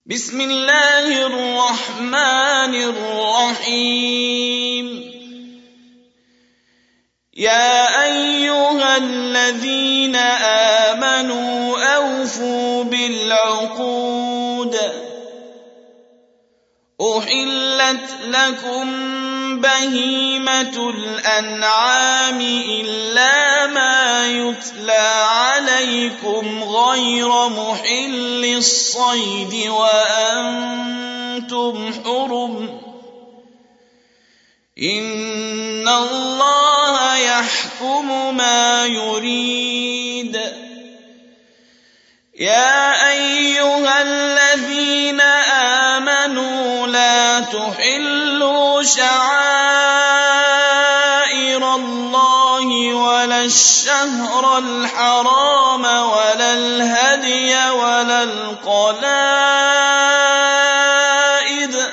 بسم الله الرحمن الرحيم. يا أيها الذين آمنوا أوفوا بالعقود. أحلت لكم بهيمة الأنعام إلا ما يتلى عليكم غير محل الصيد وأنتم حرم. إن الله يحكم ما يريد. يا أيها الذين آمنوا لا تحلوا شعائر الله ولا الشهر الحرام ولا الهدي ولا القلائد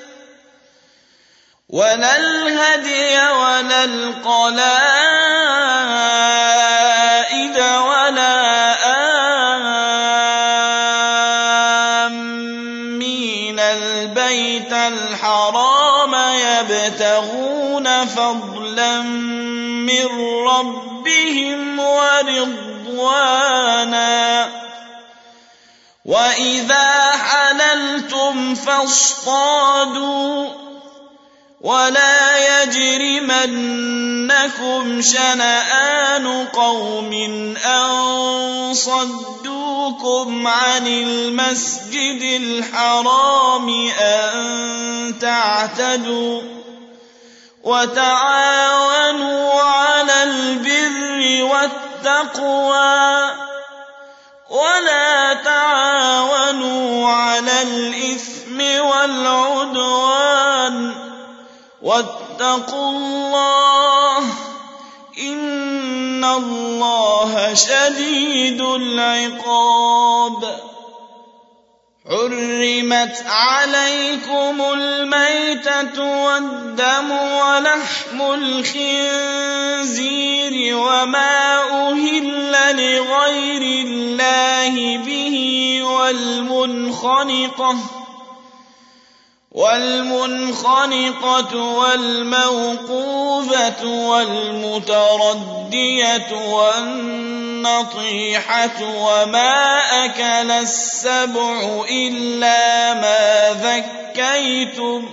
ولا آمين البيت الحرام يبتغون فضلا من ربهم ورضوانا. وإذا حللتم فاصطادوا ولا يجرمنكم شنآن قوم أن صدوكم عن المسجد الحرام أن تعتدوا. وتعاونوا على البر والتقوى ولا تعاونوا على الإثم والعدوان. واتقوا الله إن الله شديد العقاب. حرمت عليكم الميتة والدم ولحم الخنزير وما أهل لغير الله به والمنخنقة والموقوذة والمتردية والنطيحة وما أكل السبع إلا ما ذكيتم.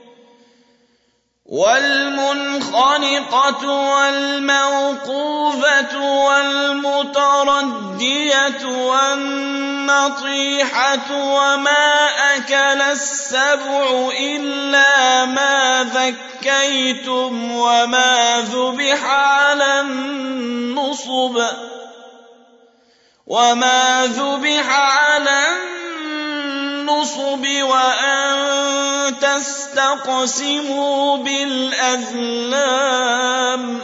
والمنخنقة والموقوذة والمتردية والنطيحة وما أكل السبع إلا ما ذكيتم وما ذبح على النصب وأن تستقسموا بالأزلام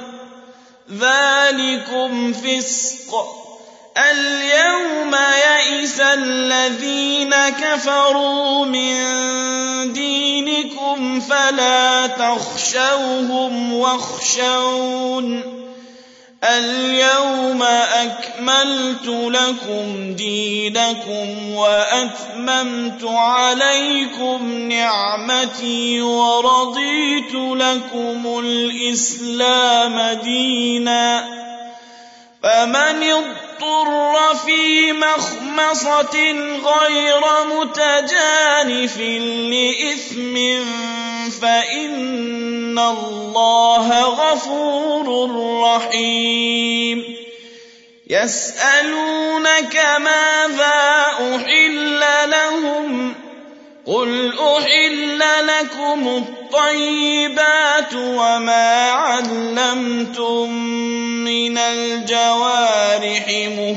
ذلكم فسق. اليوم يئس الذين كفروا من دينكم فلا تخشوهم واخشون. اليوم أكملت لكم دينكم وأتممت عليكم نعمتي ورضيت لكم الإسلام دينا. فمن اضطر في مخمصة غير متجانف لإثم فإن الله غفور رحيم. يسألونك ماذا أحل لهم قل أحل لكم الطيبات وما علمتم من الجوارح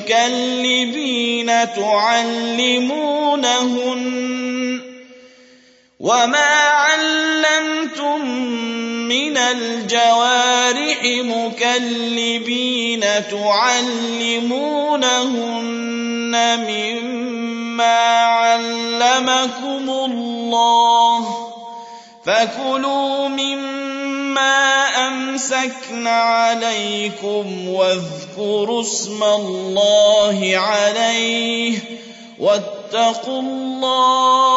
مكلبين تعلمونهن مما علمكم الله فكلوا مما أمسكن عليكم واذكروا اسم الله عليه واتقوا الله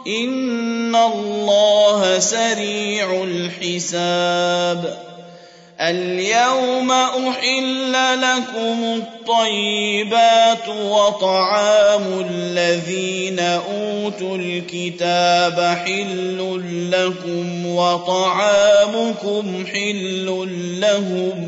إن الله سريع الحساب اليوم أحل لكم الطيبات وطعام الذين أوتوا الكتاب حل لكم وطعامكم حل لهم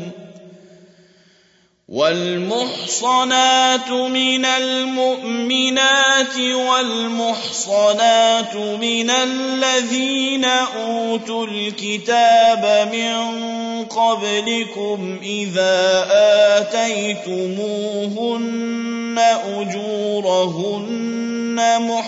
والمحصنات من المؤمنات والمحصنات من الذين أوتوا الكتاب من قبلكم إذا آتيتموهن أجورهن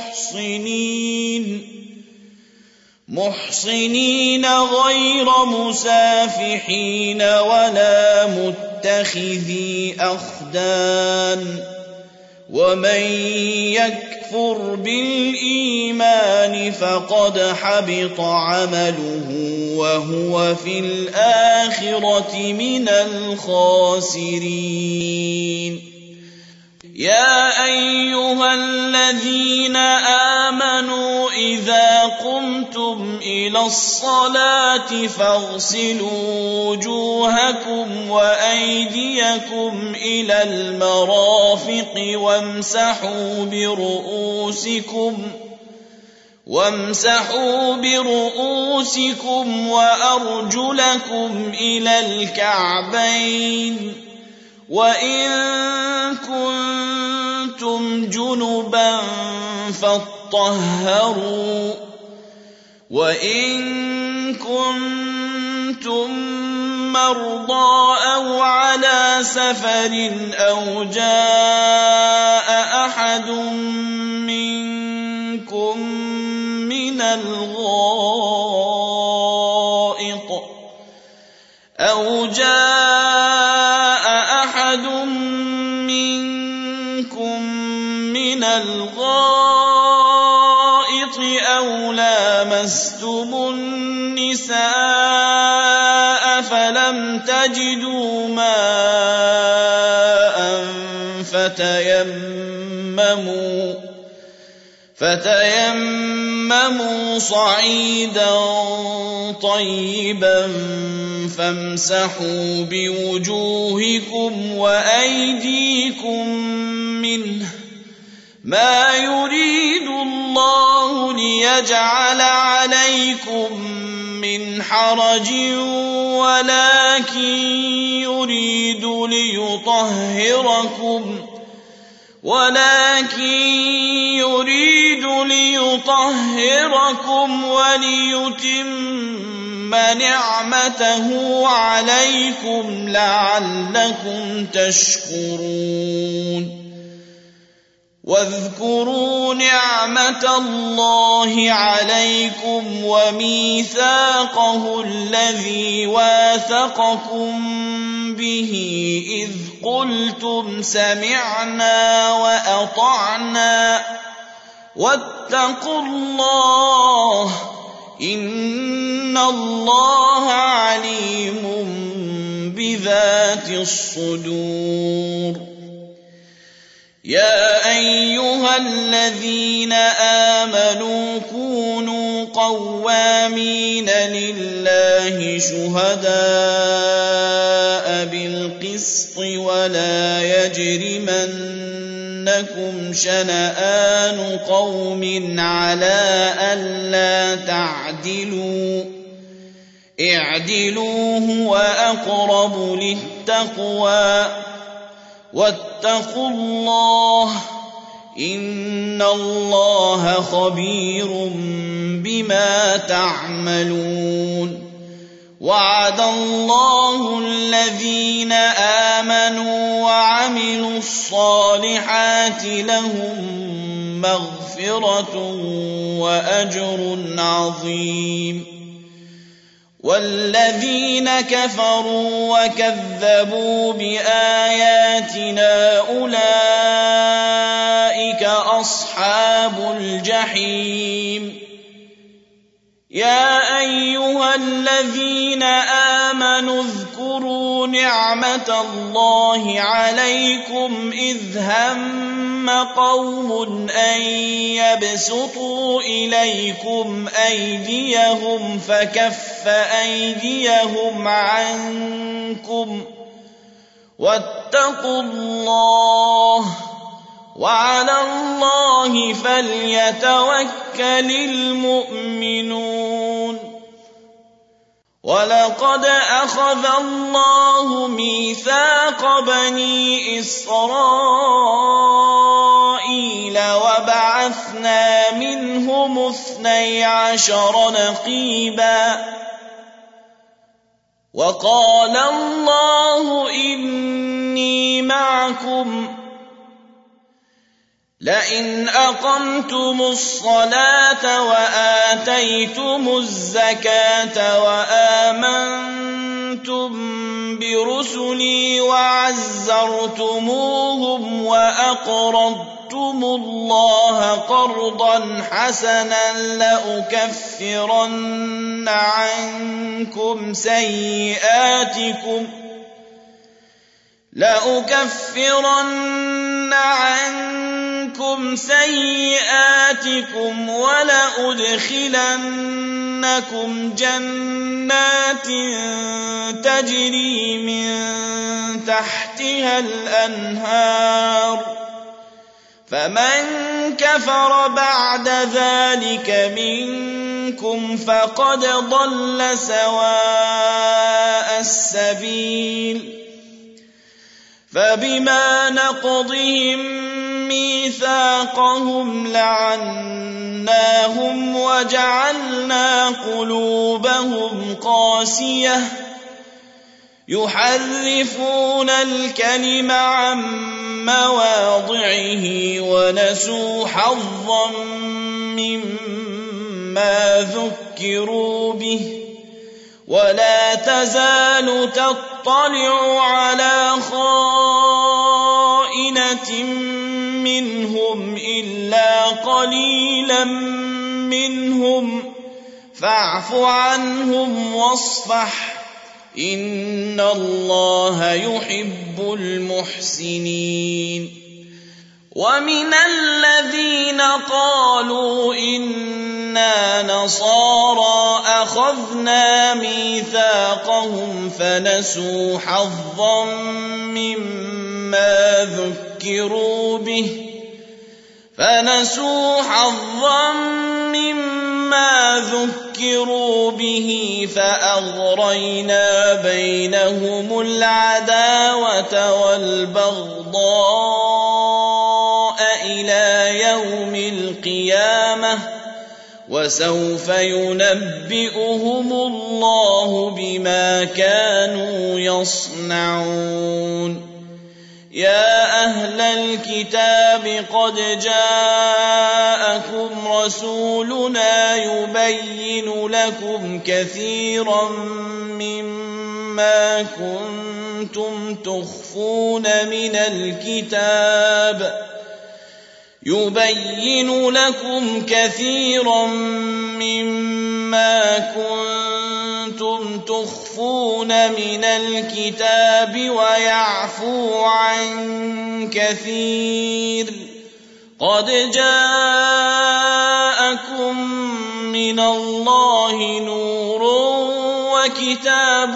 محصنين غير مسافحين ولا متخذي أخدان ومن يكفر بالإيمان فقد حبط عمله وهو في الآخرة من الخاسرين يا أيها الذين آمنوا إذا قمتم إلى الصلاة فاغسلوا وجوهكم وأيديكم إلى المرافق وامسحوا برؤوسكم وأرجلكم إلى الكعبين وإن كنتم جنبا فاطهروا وإن كنتم مرضى أو على سفر أو جاء أحد منكم من الغائط أو لامستم النساء فلم تجدوا ماء فتيمموا صعيدا طيبا فامسحوا بوجوهكم وأيديكم منه ما يريد الله ليجعل عليكم من حرج ولكن يريد ليطهركم وليتم نعمته عليكم لعلكم تشكرون واذكروا نعمة الله عليكم وميثاقه الذي واثقكم به إذ قلتم سمعنا وأطعنا واتقوا الله إن الله عليم بذات الصدور يا أيها الذين آمنوا كونوا قوامين لله شهداء بالقسط ولا يجرمنكم شنآن قوم على ألا تعدلوا اعدلوا هو أقرب للتقوى واتقوا الله إن الله خبير بما تعملون وعد الله الذين آمنوا وعملوا الصالحات لهم مغفرة وأجر عظيم والذين كفروا وكذبوا بآياتنا أولئك أصحاب الجحيم يا أيها الذين آمنوا اذكروا نعمة الله عليكم إذ هم قوم أن يبسطوا إليكم أيديهم فكف أيديهم عنكم واتقوا الله وعلى الله فليتوكل المؤمنون ولقد أخذ الله ميثاق بني إسرائيل وبعثنا منهم 12 نقيبا وقال الله إني معكم لئن أقمتم الصلاة وآتيتم الزكاة وآمنتم برسلي وعزرتموهم وأقرضتم الله قرضا حسنا لأكفرن عنكم سيئاتكم ولأدخلنكم جنات تجري من تحتها الأنهار فمن كفر بعد ذلك منكم فقد ضل سواء السبيل فبما نقضهم ميثاقهم لعناهم وجعلنا قلوبهم قاسية يحرفون الكلم عن مواضعه ونسوا حظا مما ذكروا به ولا تزال تطلع على خائنة منهم إلا قليلا منهم فاعف عنهم واصفح إن الله يحب المحسنين ومن الذين قالوا إنا نصارى أخذنا ميثاقهم فنسوا حظا مما ذكروا به فأغرينا بينهم العداوة والبغضاء إلى يوم القيامة وسوف ينبئهم الله بما كانوا يصنعون يا أهل الكتاب قد جاءكم رسولنا يبين لكم كثيرا مما كنتم تخفون من الكتاب ويعفو عن كثير قد جاءكم من الله نور وكتاب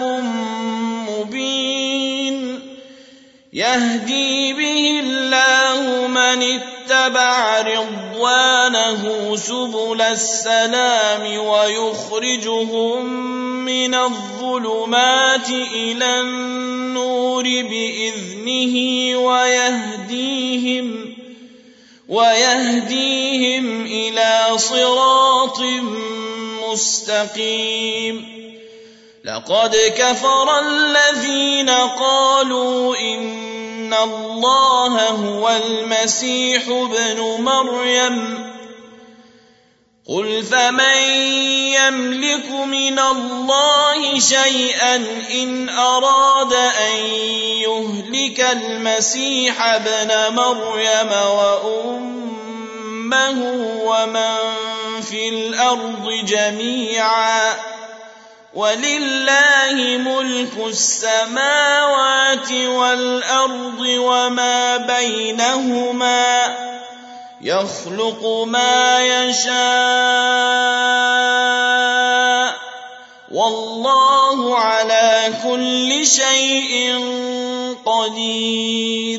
مبين يهدي به الله من اتبع رضوانه سبل السلام ويخرجهم من الظلمات إلى النور بإذنه ويهديهم إلى صراط مستقيم لقد كفر الذين قالوا إن الله هو المسيح ابن مريم قل فمن يملك من الله شيئا إن أراد أن يهلك المسيح ابن مريم وأمه ومن في الأرض جميعا ولله ملك السماوات والأرض وما بينهما يخلق ما يشاء والله على كل شيء قدير.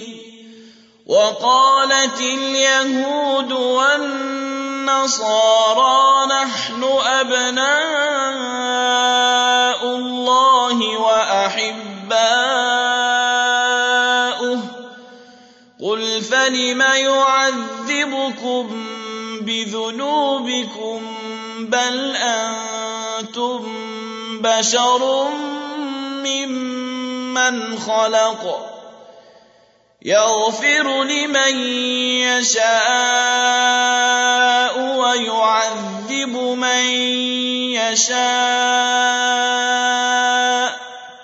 وقالت اليهود والنصارى نحن أبناء الله وأحباؤه قل فلم يعذبكم بذنوبكم بل أنتم بشر ممن خلق يغفر لمن يشاء ويعذب من يشاء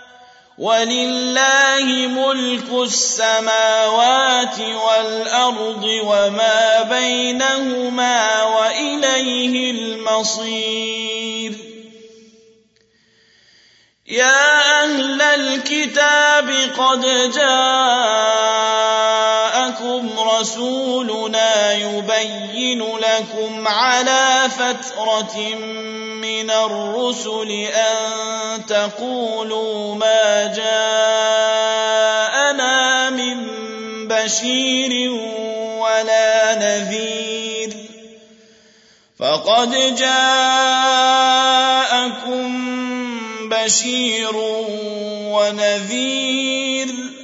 ولله ملك السماوات والأرض وما بينهما وإليه المصير. يا أهل الكتاب قد جاءكم رسولنا يبين لكم على فترة من الرسل أن تقولوا ما جاءنا من بشير ولا نذير فقد جاءكم بشير ونذير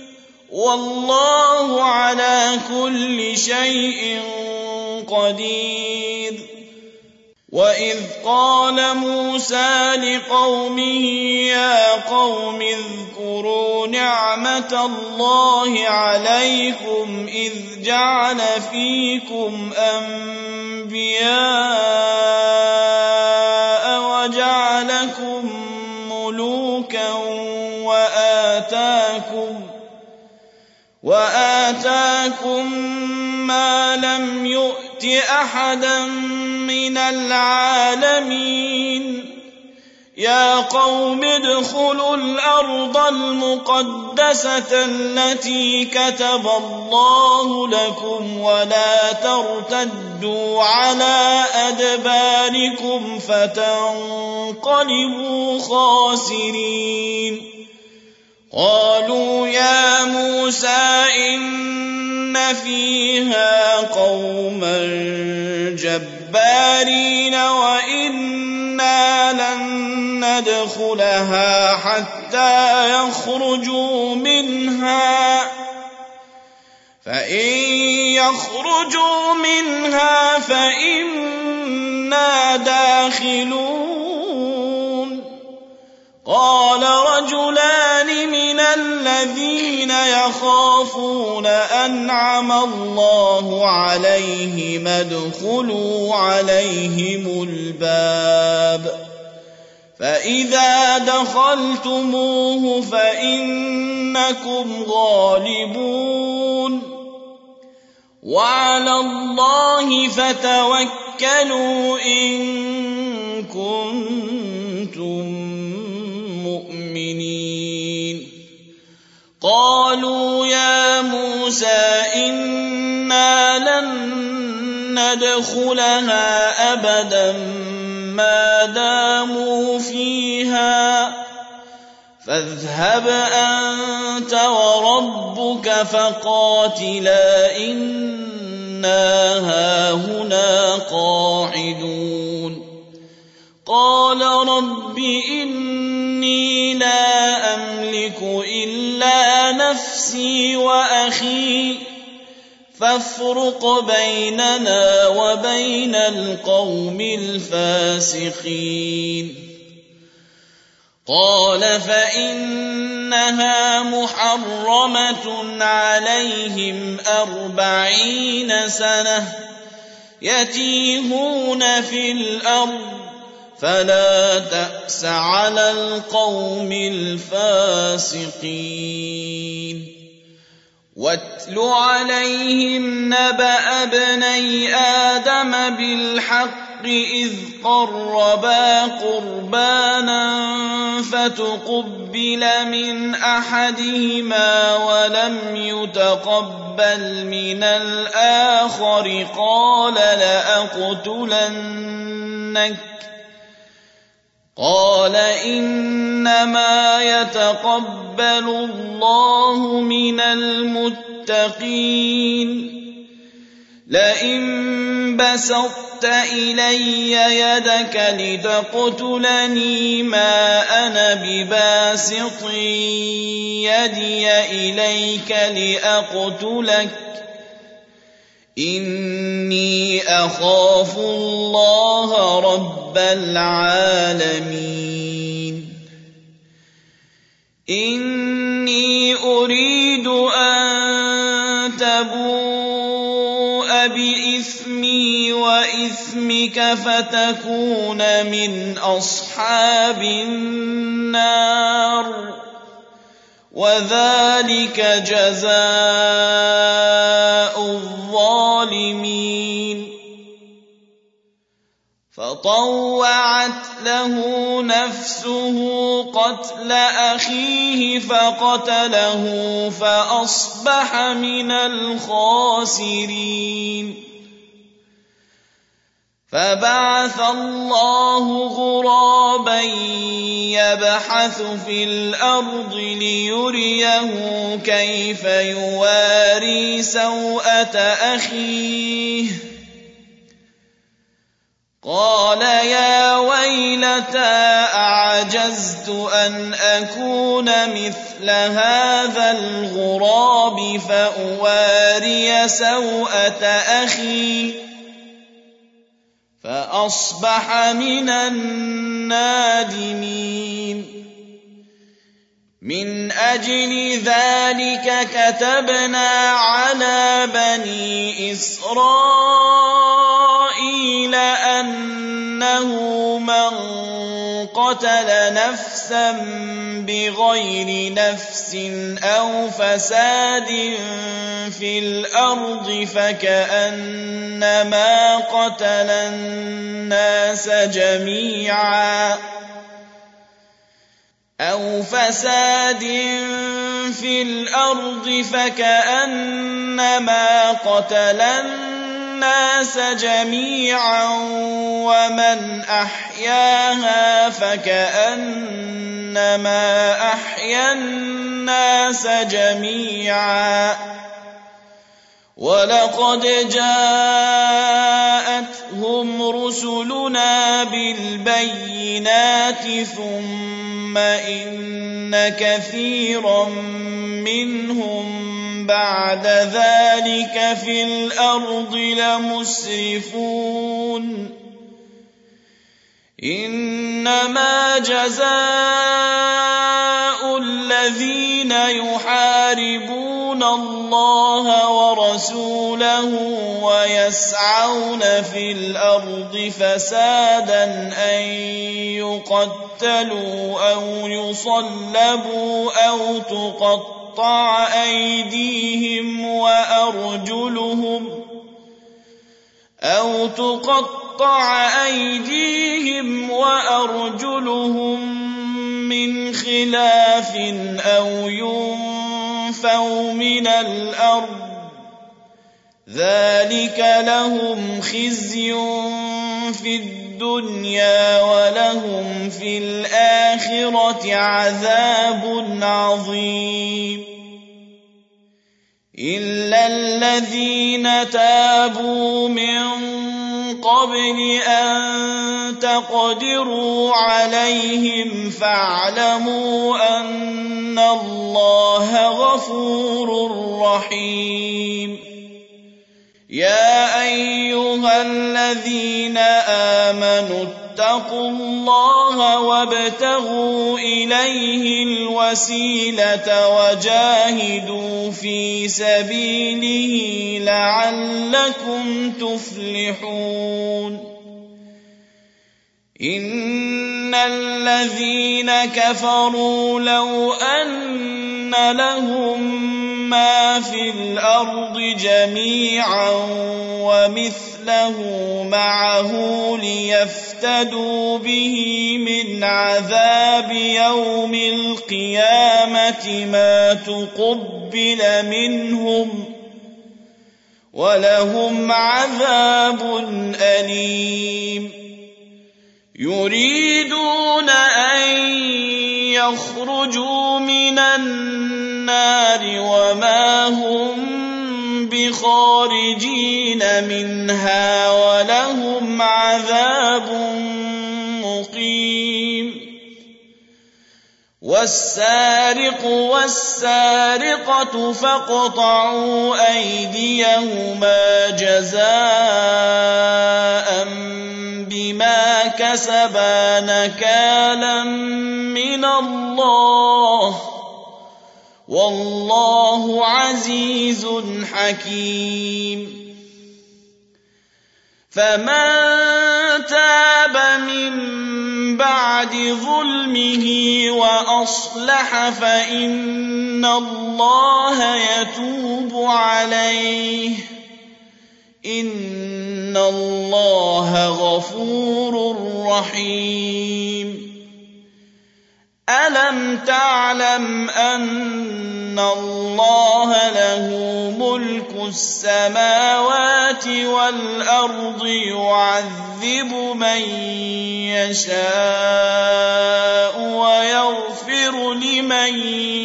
والله على كل شيء قدير. وإذ قال موسى لقومه يا قوم اذكروا نعمة الله عليكم إذ جعل فيكم أنبياء وجعلكم ملوكا وآتاكم ما لم يؤت أحدا من العالمين. يا قوم ادخلوا الأرض المقدسة التي كتب الله لكم ولا ترتدوا على أدباركم فتنقلبوا خاسرين. قالوا يا موسى إن فيها قوما جبارين وإنا لن ندخلها حتى يخرجوا منها فإن يخرجوا منها فإنا داخلون. قال رجلان من الذين يخافون أنعم الله عليهم ادخلوا عليهم الباب فإذا دخلتموه فإنكم غالبون وعلى الله فتوكلوا إن كنتم مؤمنين. قالوا يا موسى إنا لن ندخلها أبدا ما داموا فيها فاذهب أنت وربك فقاتلا إنا هاهنا قاعدون. قال رب إني لا أملك إلا نفسي وأخي فافرق بيننا وبين القوم الفاسقين. قال فإنها محرمة عليهم 40 سنة يتيهون في الأرض فلا تأس على القوم الفاسقين. واتل عليهم نبأ ابني آدم بالحق إذ قربا قربانا فتقبل من أحدهما ولم يتقبل من الآخر قال لأقتلنك قال إنما يتقبل الله من المتقين لئن بسطت إلي يدك لتقتلني ما أنا بباسط يدي إليك لأقتلك إني أخاف الله رب العالمين إني أريد أن تبوء بإثمي وإثمك فتكون من أصحاب النار وذلك جزاء الظالمين فطوعت له نفسه قتل أخيه فقتله فأصبح من الخاسرين فبعث الله غرابا يبحث في الأرض ليريه كيف يواري سوءة أخيه قال يا ويلتى أعجزت أن أكون مثل هذا الغراب فأواري سوءة أخي فأصبح من النادمين من أجل ذلك كتبنا على بني إسرائيل أنه من قتل نفسا بغير نفس أو فساد في الأرض فكأنما قتل الناس جميعا أو فساد في الأرض فكأنما قتل الناس جميعا ومن أحياها فكأنما أحيا الناس جميعا ولقد جاءتهم رسلنا بالبينات ثم إن كثيرا منهم بعد ذلك في الأرض لمسرفون إنما جزاء الذين يحاربون الله ورسوله ويسعون في الأرض فسادا أن يقتلوا أو يصلبوا أو تقطع أيديهم وأرجلهم من خلاف أو ينفوا من الأرض ذلك لهم خزي في الدنيا ولهم في الآخرة عذاب عظيم إلا الذين تابوا من قبل أن تقدروا عليهم فاعلموا أن الله غفور رحيم يا أيها الذين آمنوا اتقوا الله وابتغوا إليه الوسيلة وجاهدوا في سبيله لعلكم تفلحون إن الذين كفروا لو أن لهم ما في الأرض جميعا ومثله معه ليفتدوا به من عذاب يوم القيامة ما تقبل منهم ولهم عذاب أليم. يريدون أن يخرجوا من النار وما هم بخارجين منها ولهم عذاب مقيم. والسارق والسارقة فاقطعوا أيديهما جزاء بما كسبا نكالا من الله والله عزيز حكيم. فمن تاب من بعد ظلمه وأصلح فإن الله يتوب عليه إن الله غفور رحيم. ألم تعلم أن الله له ملك السماوات والأرض يعذب من يشاء ويغفر لمن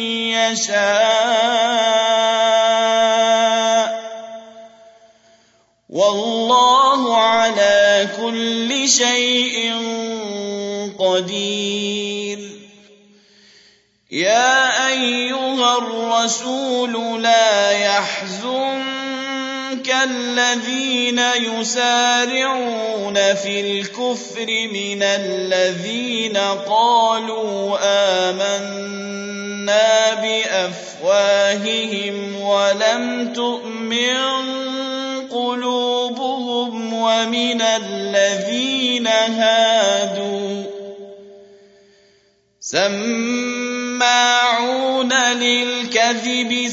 يشاء والله على كل شيء قدير. يا أيها الرسول لا يحزنك الذين يسارعون في الكفر من الذين قالوا آمنا بأفواههم ولم تؤمن قلوبهم ومن الذين هادوا سماعون للكذب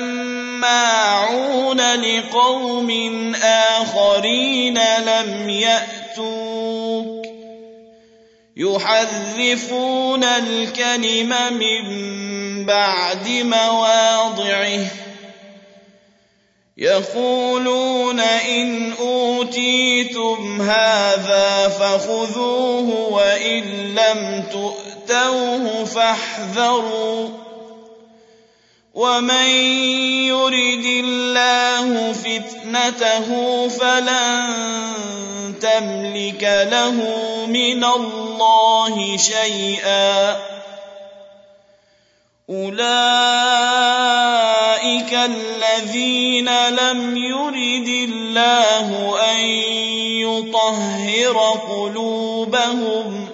سماعون لقوم آخرين لم يأتوك يحرفون الكلم من بعد مواضعه يقولون إن أوتيتم هذا فخذوه وإن لم تؤتوه فاحذروا ومن يرد الله فتنته فلن تملك له من الله شيئا. أولئك الذين لم يرد الله أن يطهر قلوبهم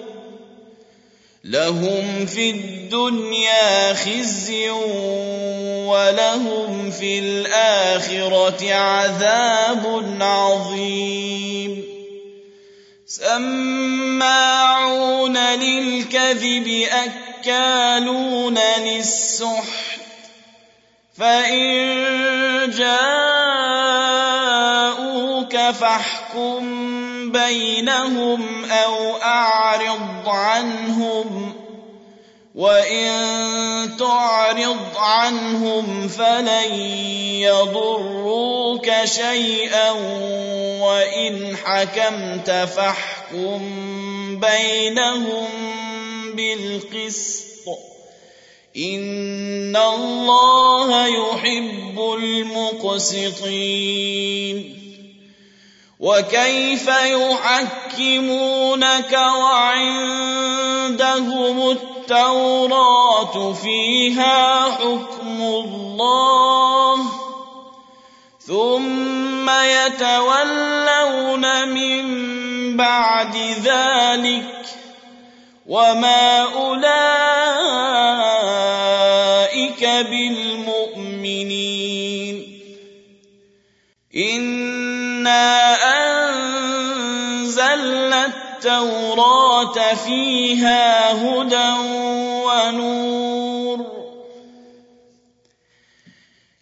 لهم في الدنيا خزي ولهم في الآخرة عذاب عظيم. سماعون للكذب أكالون للسحت فإن جاءوك فاحكم بينهم أو أعرض عنهم وإن تعرض عنهم فلن يضروك شيئا وإن حكمت فاحكم بينهم بالقسط إن الله يحب المقسطين. وكيف يحكمونك وعندهم التوراة فيها حكم الله ثم يتولون من بعد ذلك وما أولئك بالمؤمنين. إنا أنزلنا التوراة فيها هدى ونور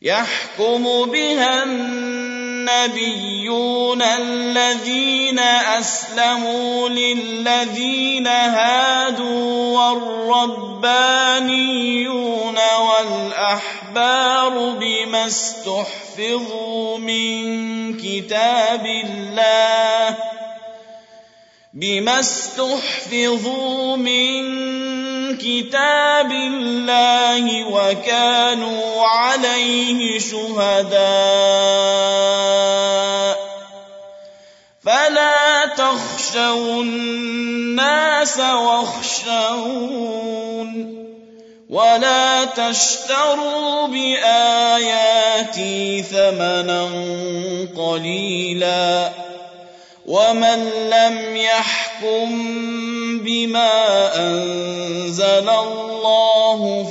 يحكم بها النبيون الذين أسلموا للذين هادوا والربانيون والأحبار بما استحفظوا من كتاب الله وكانوا عليه شهداء فلا تخشوا الناس واخشون ولا تشتروا بآياتي ثمنا قليلا ومن لم يحكم بما أنزل الله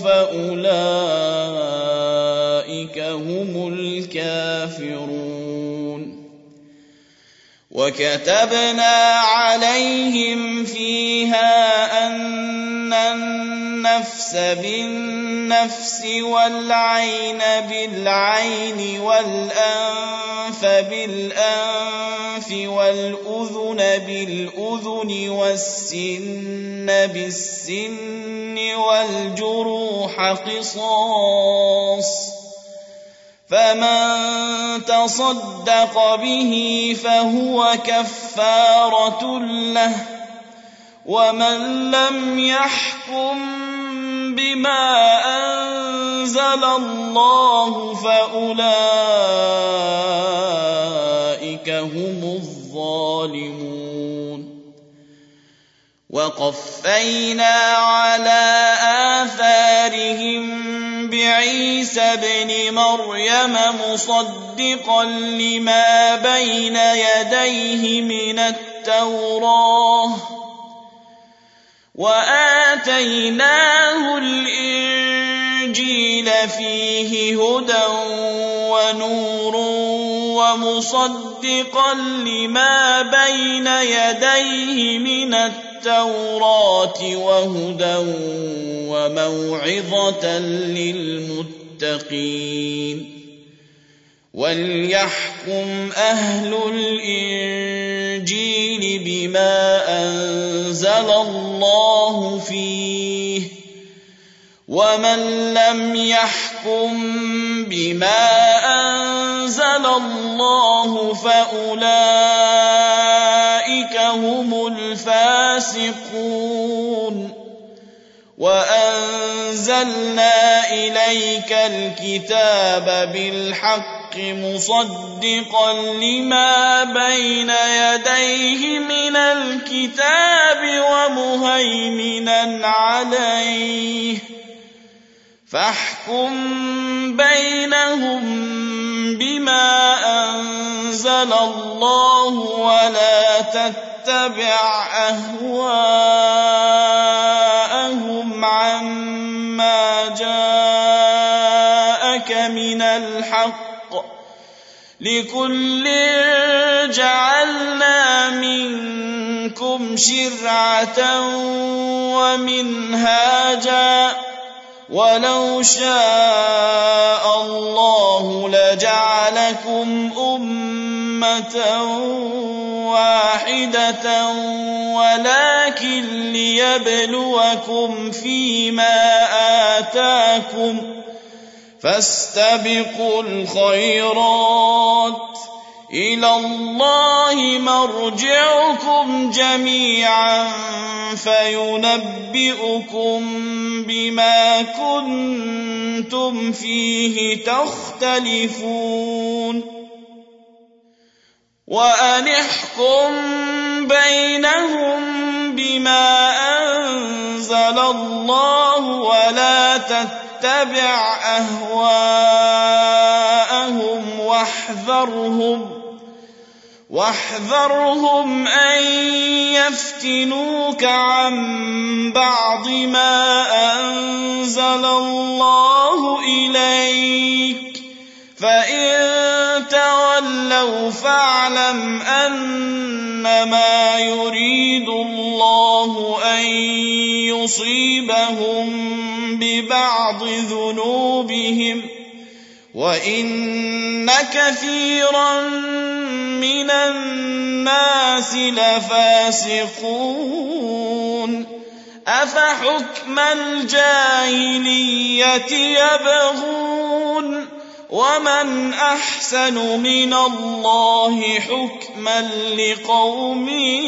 فأولئك هم الكافرون وكتبنا عليهم فيها أن النفس بالنفس والعين بالعين والأنف بالأنف والأذن بالأذن والسن بالسن والجروح قصاص فمن تصدق به فهو كفارة له ومن لم يحكم بما أنزل الله فأولئك هم الظالمون وقفينا على آثارهم بعيسى ابن مريم مصدقا لما بين يديه من التوراة وآتيناه الإنجيل فيه هدى ونور ومصدقا لما بين يديه من التوراة وهدى وموعظة للمتقين وليحكم أهل الإنجيل بما أنزل الله فيه ومن لم يحكم بما أنزل الله فأولئك هم الفاسقون وأنزلنا إليك الكتاب بالحق مصدقا لما بين يديه من الكتاب ومهيمنا عليه فاحكم بينهم بما أنزل الله ولا تتبع أهواءهم عما جاءك من الحق لكل جعلنا منكم شرعة ومنهاجا ولو شاء الله لجعلكم أمة واحدة ولكن ليبلوكم فيما آتاكم فاستبقوا الخيرات إلى الله مرجعكم جميعا فينبئكم بما كنتم فيه تختلفون وأن احكم بينهم بما أنزل الله ولا تتبع أهواءهم واحذرهم أن يفتنوك عن بعض ما أنزل الله إليك فإن تولوا فاعلم أنما يريد الله أن يصيبهم ببعض ذنوبهم وَإِنَّ كَثِيرًا مِنَ النَّاسِ لَفَاسِقُونَ أَفَحُكْمَ الْجَاهِلِيَّةِ يَبْغُونَ وَمَنْ أَحْسَنُ مِنَ اللَّهِ حُكْمًا لِقَوْمٍ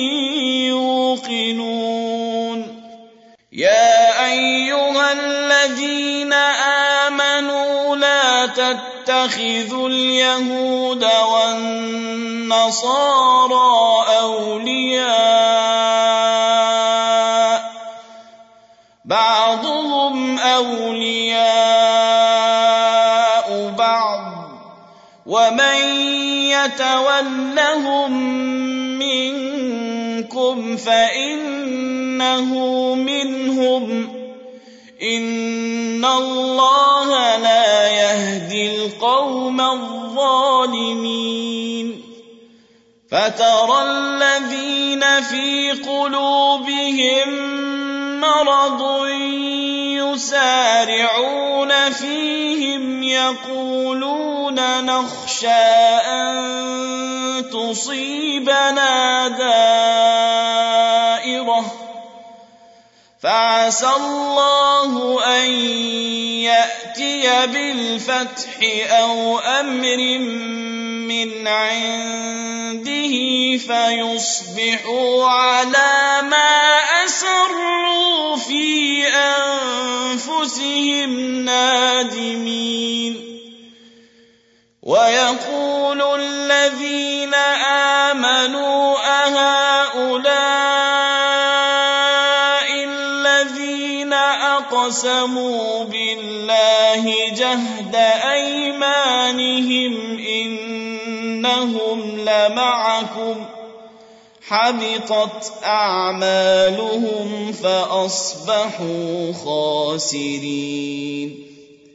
يُوقِنُونَ يَا أَيُّهَا الَّذِينَ آمَنُوا لَا تَتَّخِذُوا الْيَهُودَ وَالنَّصَارَىٰ أَوْلِيَاءَ بَعْضُهُمْ أَوْلِيَاءُ بَعْضٍ وَمَن يَتَوَلَّهُم مِّنكُمْ فَإِنَّهُ مِنْهُمْ ۗ إِنَّ اللَّهَ لَا يَهْدِي الْقَوْمَ الظَّالِمِينَ فَتَرَى الَّذِينَ فِي قُلُوبِهِم مَّرَضٌ يُسَارِعُونَ فِيهِمْ يَقُولُونَ نَخْشَىٰ أَن تُصِيبَنَا دَائِرَةٌ فَعَسَى اللَّهُ أَن يَأْتِيَ بِالْفَتْحِ أَوْ أَمْرٍ مِّنْ عِندِهِ فَيُصْبِحُوا عَلَىٰ مَا أَسَرُّوا فِي أَنفُسِهِمْ نَادِمِينَ وَيَقُولُ الَّذِينَ آمَنُوا أَهَٰؤُلَاءِ الَّذِينَ أَقْسَمُوا بِاللَّهِ جَهْدَ أَيْمَانِهِمْ إِنَّهُمْ لَمَعَكُمْ حَبِطَتْ أَعْمَالُهُمْ فَأَصْبَحُوا خَاسِرِينَ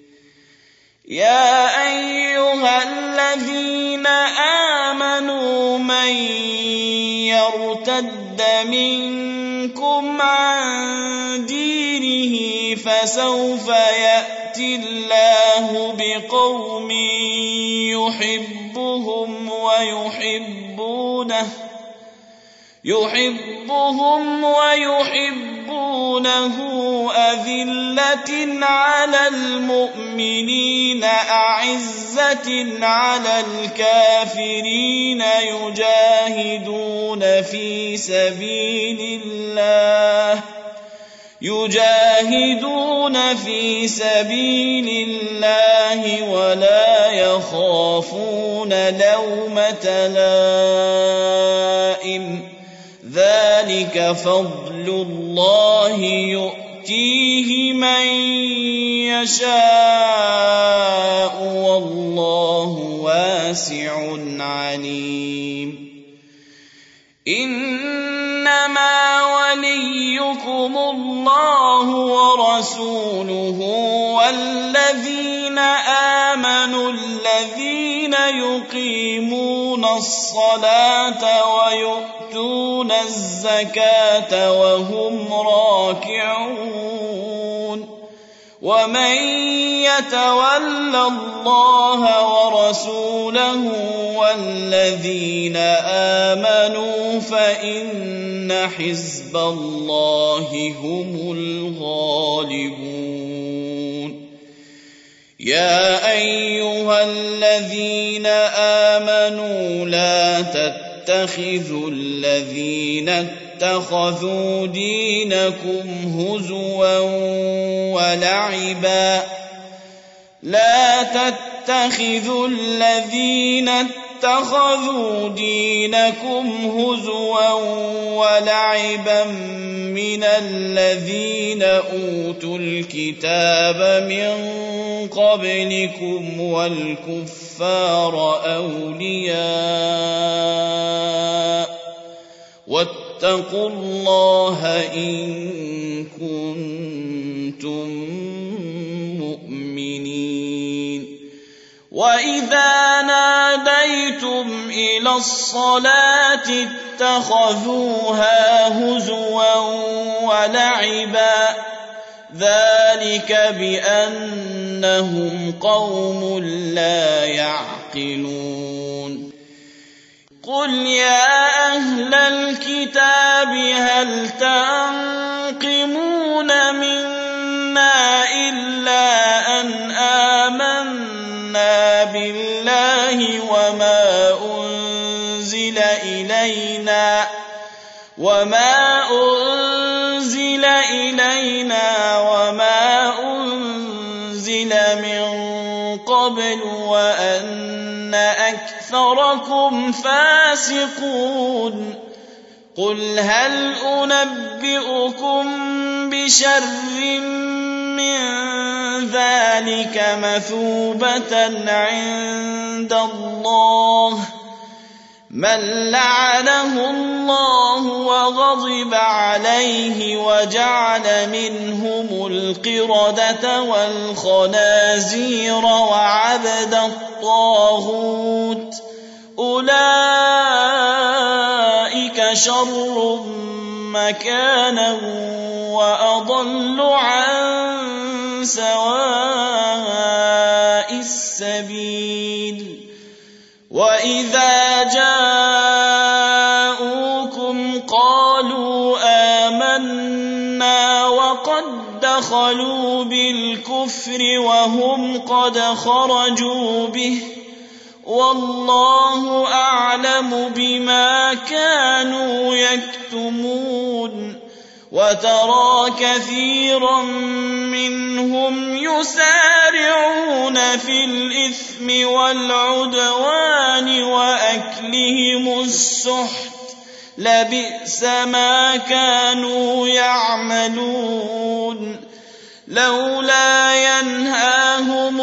يَا أَيُّهَا الَّذِينَ آمَنُوا مَن يَرْتَدَّ مِنكُمْ عَن دِينِهِ فَسَوْفَ يَأْتِي اللَّهُ بِقَوْمٍ يُحِبُّهُمْ وَيُحِبُّونَهُ أَذِلَّةٍ عَلَى الْمُؤْمِنِينَ أَعِزَّةٍ عَلَى الْكَافِرِينَ يُجَاهِدُونَ فِي سَبِيلِ اللَّهِ وَلَا يَخَافُونَ لَوْمَةَ لَائِمٍ ۚ ذَٰلِكَ فَضْلُ اللَّهِ يُؤْتِيهِ مَن يَشَاءُ ۚ وَاللَّهُ وَاسِعٌ عَلِيمٌ إِنَّمَا وَلِيُّكُمُ اللَّهُ وَرَسُولُهُ وَالَّذِينَ آمَنُوا الَّذِينَ يُقِيمُونَ الصَّلَاةَ وَيُؤْتُونَ الزَّكَاةَ وَهُمْ رَاكِعُونَ وَمَن يَتَوَلَّ اللَّهَ وَرَسُولَهُ وَالَّذِينَ آمَنُوا فَإِنَّ حِزْبَ اللَّهِ هُمُ الْغَالِبُونَ يَا أَيُّهَا الَّذِينَ آمَنُوا لَا تَتَّخِذُوا الَّذِينَ اتَّخَذُوا دِينَكُمْ هُزُوًا وَلَعِبًا مِّنَ الَّذِينَ أُوتُوا الْكِتَابَ مِن قَبْلِكُمْ وَالْكُفَّارَ أَوْلِيَاءَ ۚ وَاتَّقُوا اللَّهَ إِن كُنتُم مُّؤْمِنِينَ وَإِذَا نَادَيْتُمْ إِلَى الصَّلَاةِ اتَّخَذُوهَا هُزُوًا وَلَعِبًا ۚ ذلك بأنهم قوم لا يعقلون قل يا أهل الكتاب هل تنقمون منا إلا أن آمنا بالله وما أنزل إلينا وما أنزل من قبل وأن أكثركم فاسقون قل هل أنبئكم بشر من ذلك مثوبة عند الله من لعنه الله وغضب عليه وجعل منهم القردة والخنازير وعبد الطاغوت أولئك شر مكانا وأضل عن سواء السبيل وإذا جاءوكم قالوا آمنا وقد دخلوا بالكفر وهم قد خرجوا به والله أعلم بما كانوا يكتمون وترى كثيرا منهم يسارعون في الإثم والعدوان وأكلهم السحت لبئس ما كانوا يعملون لولا ينهاهم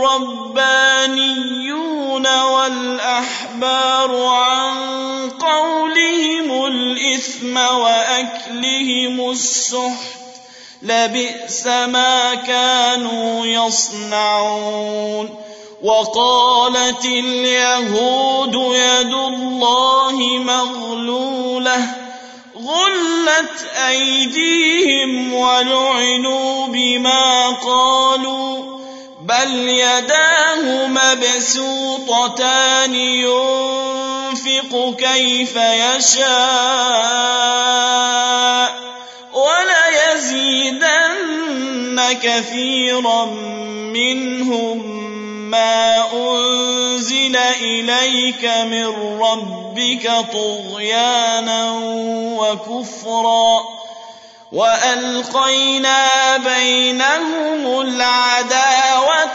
الربانيون والأحبار عن قولهم الإثم وأكلهم السحت لبئس ما كانوا يصنعون وقالت اليهود يد الله مغلولة غلت أيديهم ولعنوا بما قالوا بل يداه مبسوطتان ينفق كيف يشاء وليزيدن كثيرا منهم ما أنزل إليك من ربك طغيانا وكفرا وألقينا بينهم العداوة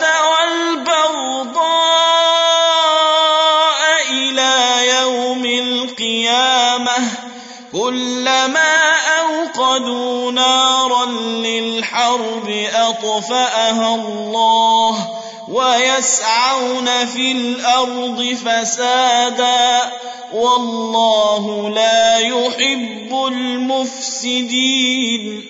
والبغضاء إلى يوم القيامة كلما أوقدوا نارا للحرب أطفأها الله ويسعون في الأرض فسادا والله لا يحب المفسدين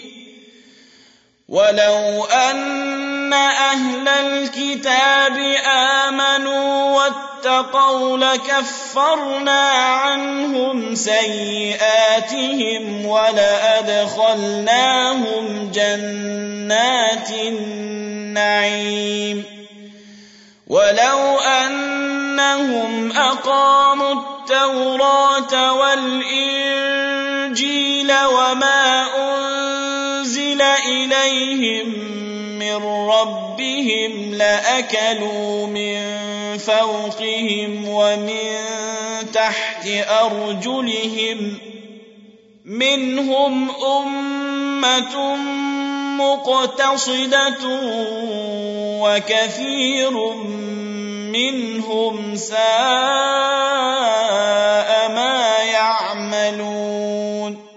ولو أن أهل الكتاب آمنوا واتقوا لكفرنا عنهم سيئاتهم ولأدخلناهم جنات النعيم ولو أنهم أقاموا التوراة والإنجيل وما أنزل إليهم من ربهم لأكلوا من فوقهم ومن تحت أرجلهم منهم أمة مقتصدة وكثير منهم ساء ما يعملون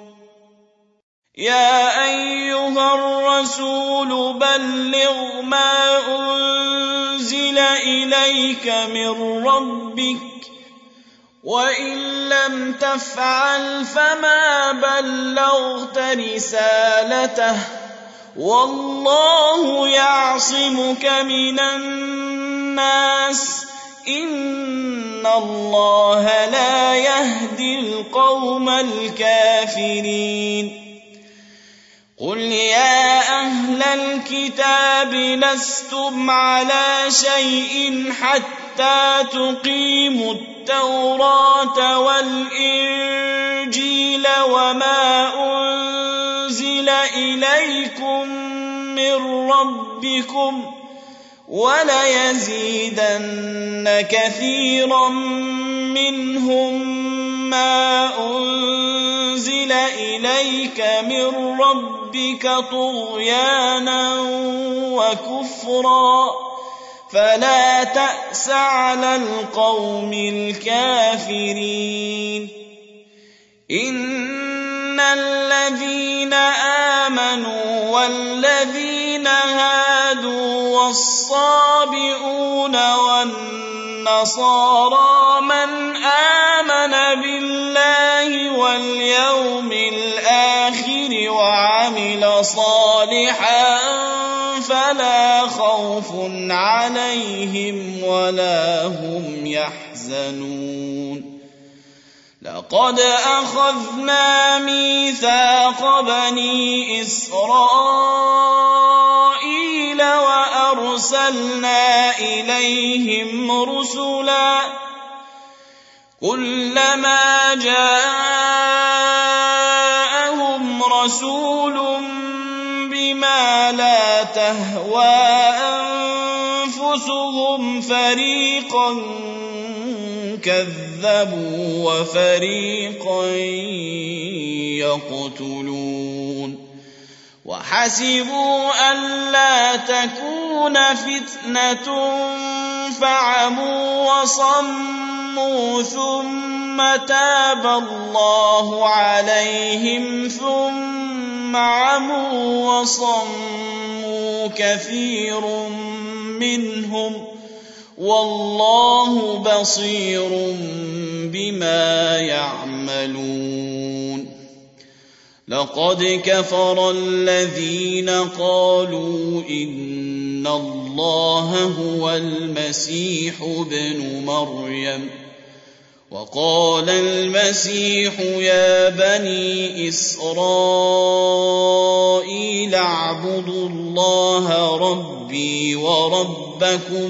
يا أيها الرسول بلغ ما أنزل إليك من ربك وإن لم تفعل فما بلغت رسالته والله يعصمك من الناس إن الله لا يهدي القوم الكافرين قل يا أهل الكتاب لستم على شيء حتى تقيموا التوراة والإنجيل وما أنزل إليكم من ربكم وليزيدن كثيرا منهم ما أنزل إليك من ربك طغيانا وكفرا فلا تأس على القوم الكافرين. إن الذين آمنوا والذين هادوا والصابئون والنصارى من آمن بالله واليوم الآخر وعمل صالحا فلا خوف عليهم ولا هم يحزنون. لقد أخذنا ميثاق بني إسرائيل وأرسلنا إليهم رسلا كلما جاءهم رسول بما لا تهوى أنفسهم فريقا كذبوا وفريقا يقتلون. وحسبوا ألا تكون فتنة فعموا وصموا ثم تاب الله عليهم ثم عموا وصموا كثير منهم والله بصير بما يعملون. لقد كفر الذين قالوا إن الله هو المسيح ابن مريم وقال المسيح يا بني إسرائيل اعبدوا الله ربي وربكم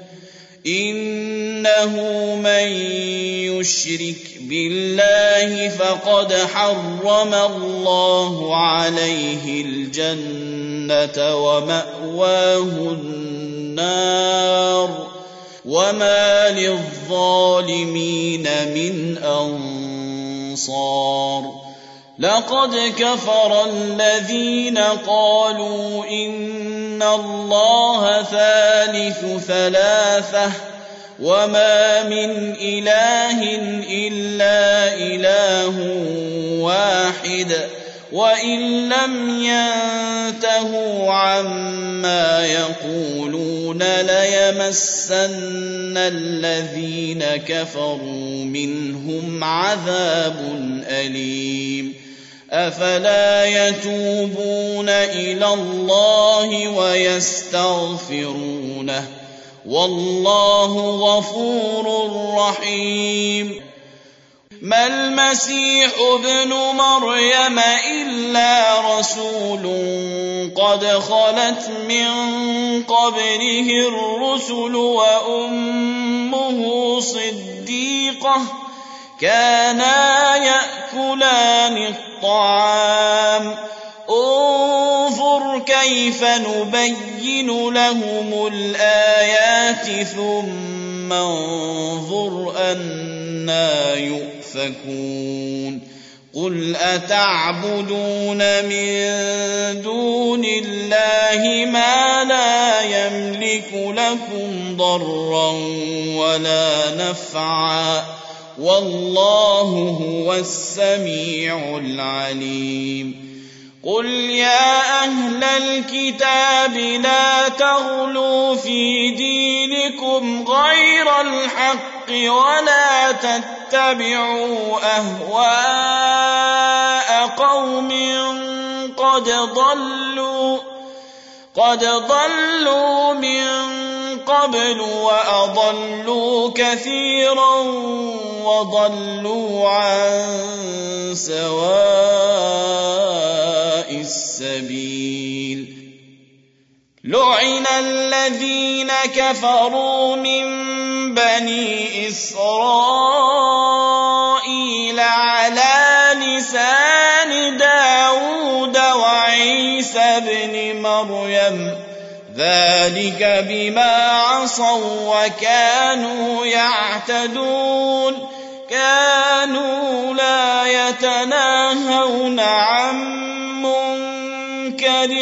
إنه من يشرك بالله فقد حرم الله عليه الجنة ومأواه النار وما للظالمين من أنصار. لقد كفر الذين قالوا إن الله ثالث ثلاثة وما من إله إلا إله واحد وإن لم ينتهوا عما يقولون ليمسن الذين كفروا منهم عذاب أليم. أفلا يتوبون إلى الله ويستغفرونه والله غفور رحيم. ما المسيح ابن مريم إلا رسول قد خلت من قبله الرسل وأمه صديقة كانا يأكلان الطعام انظر كيف نبين لهم الآيات ثم انظر أنى يؤفكون. قل أتعبدون من دون الله ما لا يملك لكم ضرا ولا نفعا والله هو السميع العليم. قل يا أهل الكتاب لا تغلوا في دينكم غير الحق ولا تتبعوا أهواء قوم قد ضلوا من قبل وأضلوا كثيرا وضلوا عن سواء السبيل. لعن الذين كفروا من بني إسرائيل على لسان داود وعيسى بن مريم ذلك بما عصوا وكانوا يعتدون كانوا لا يتناهون عن منكر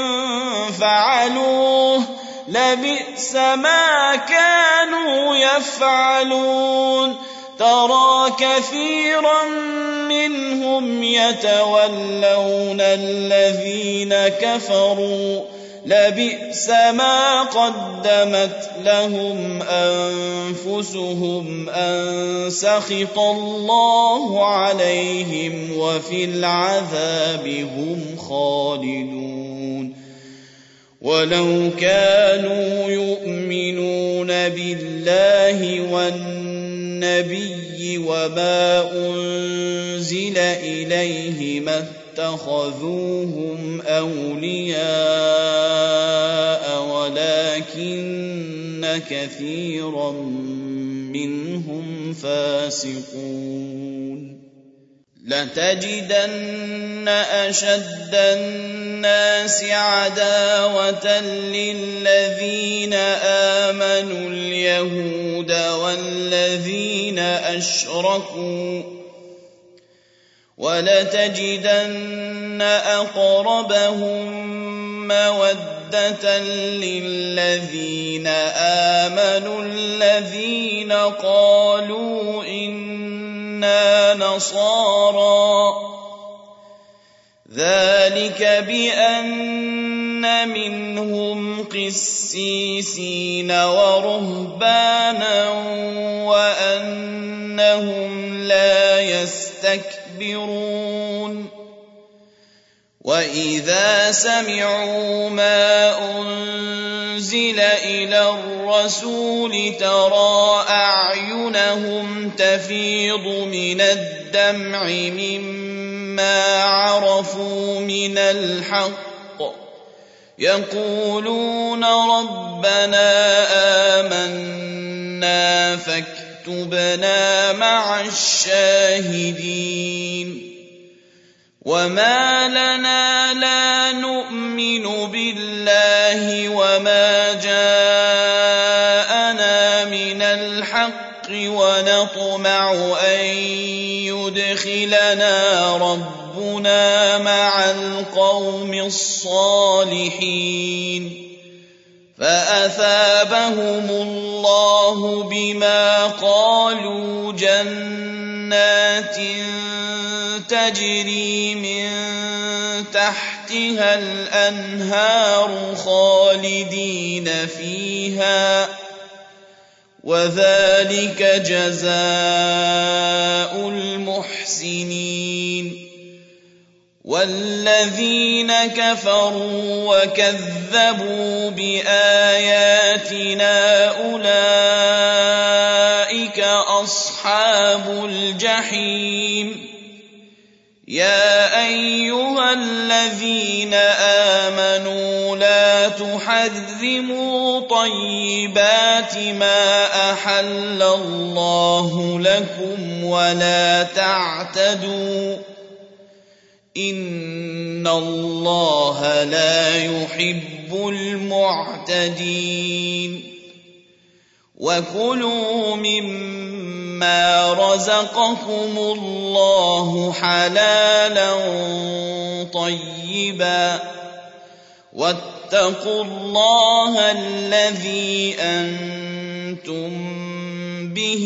فعلوه لبئس ما كانوا يفعلون ترى كثيرا منهم يتولون الذين كفروا لبئس ما قدمت لهم أنفسهم أن سخط الله عليهم وفي العذاب هم خالدون ولو كانوا يؤمنون بالله والنبي وما أنزل إليه ما اتخذوهم أولياء ولكن كثيرا منهم فاسقون لتجدن أشد الناس عداوة للذين آمنوا اليهود والذين أشركوا ولتجدن أقربهم مودة للذين آمنوا الذين قالوا إنا نصارى ذلك بأن منهم قسيسين ورهبانا وأنهم لا يستكبرون وإذا سمعوا ما أنزل إلى الرسول ترى أعينهم تفيض من الدمع مما عرفوا من الحق يقولون ربنا آمنا فاكتبنا مع الشاهدين وما لنا لا نؤمن بالله وما جاءنا من الحق ونطمع أن يدخلنا ربنا مع القوم الصالحين فأثابهم الله بما قالوا جنات تجري من تحتها الأنهار خالدين فيها وذلك جزاء المحسنين والذين كفروا وكذبوا بآياتنا أولئك أصحاب الجحيم يا أيها الذين آمنوا لا تحرموا طيبات ما أحل الله لكم ولا تعتدوا إن الله لا يحب المعتدين وكلوا مما رزقكم الله حلالا طيبا واتقوا الله الذي أنتم به